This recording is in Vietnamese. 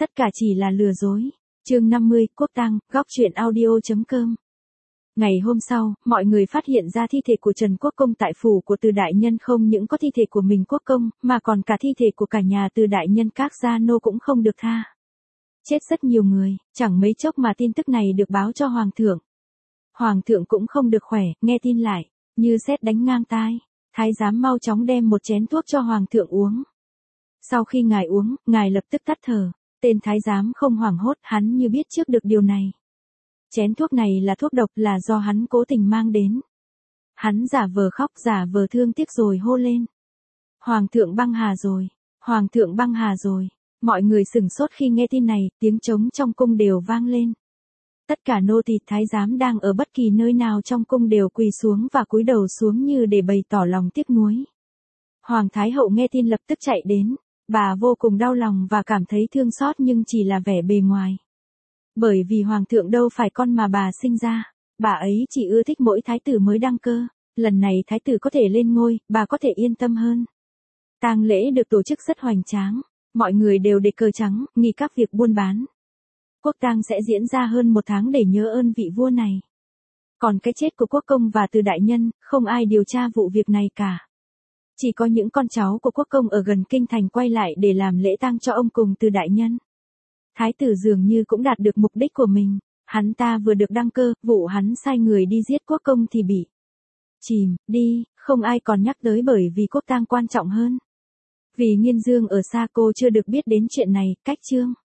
Tất cả chỉ là lừa dối. Chương 50, Quốc tang, góc truyện audio.com. Ngày hôm sau, mọi người phát hiện ra thi thể của Trần Quốc Công tại phủ của Từ đại nhân không những có thi thể của mình Quốc Công, mà còn cả thi thể của cả nhà Từ đại nhân các gia nô cũng không được tha. Chết rất nhiều người, chẳng mấy chốc mà tin tức này được báo cho Hoàng thượng. Hoàng thượng cũng không được khỏe, nghe tin lại, như sét đánh ngang tai. Thái giám mau chóng đem một chén thuốc cho Hoàng thượng uống. Sau khi ngài uống, ngài lập tức tắt thở. Tên thái giám không hoảng hốt, hắn như biết trước được điều này. Chén thuốc này là thuốc độc, là do hắn cố tình mang đến. Hắn giả vờ khóc, giả vờ thương tiếc rồi hô lên. Hoàng thượng băng hà rồi, Hoàng thượng băng hà rồi. Mọi người sửng sốt khi nghe tin này, tiếng trống trong cung đều vang lên. Tất cả nô tỳ thái giám đang ở bất kỳ nơi nào trong cung đều quỳ xuống và cúi đầu xuống như để bày tỏ lòng tiếc nuối. Hoàng thái hậu nghe tin lập tức chạy đến. Bà vô cùng đau lòng và cảm thấy thương xót, nhưng chỉ là vẻ bề ngoài. Bởi vì Hoàng thượng đâu phải con mà bà sinh ra. Bà ấy chỉ ưa thích mỗi thái tử mới đăng cơ. Lần này thái tử có thể lên ngôi, bà có thể yên tâm hơn. Tang lễ được tổ chức rất hoành tráng. Mọi người đều đề cờ trắng, nghỉ các việc buôn bán. Quốc tang sẽ diễn ra hơn 1 tháng để nhớ ơn vị vua này. Còn cái chết của Quốc công và Từ đại nhân, không ai điều tra vụ việc này cả. Chỉ có những con cháu của Quốc công ở gần kinh thành quay lại để làm lễ tang cho ông cùng Từ đại nhân. Thái tử dường như cũng đạt được mục đích của mình. Hắn ta vừa được đăng cơ, vụ hắn sai người đi giết Quốc công thì bị chìm đi, không ai còn nhắc tới bởi vì quốc tang quan trọng hơn. Vì Nghiên Dương ở xa cô chưa được biết đến chuyện này, cách chương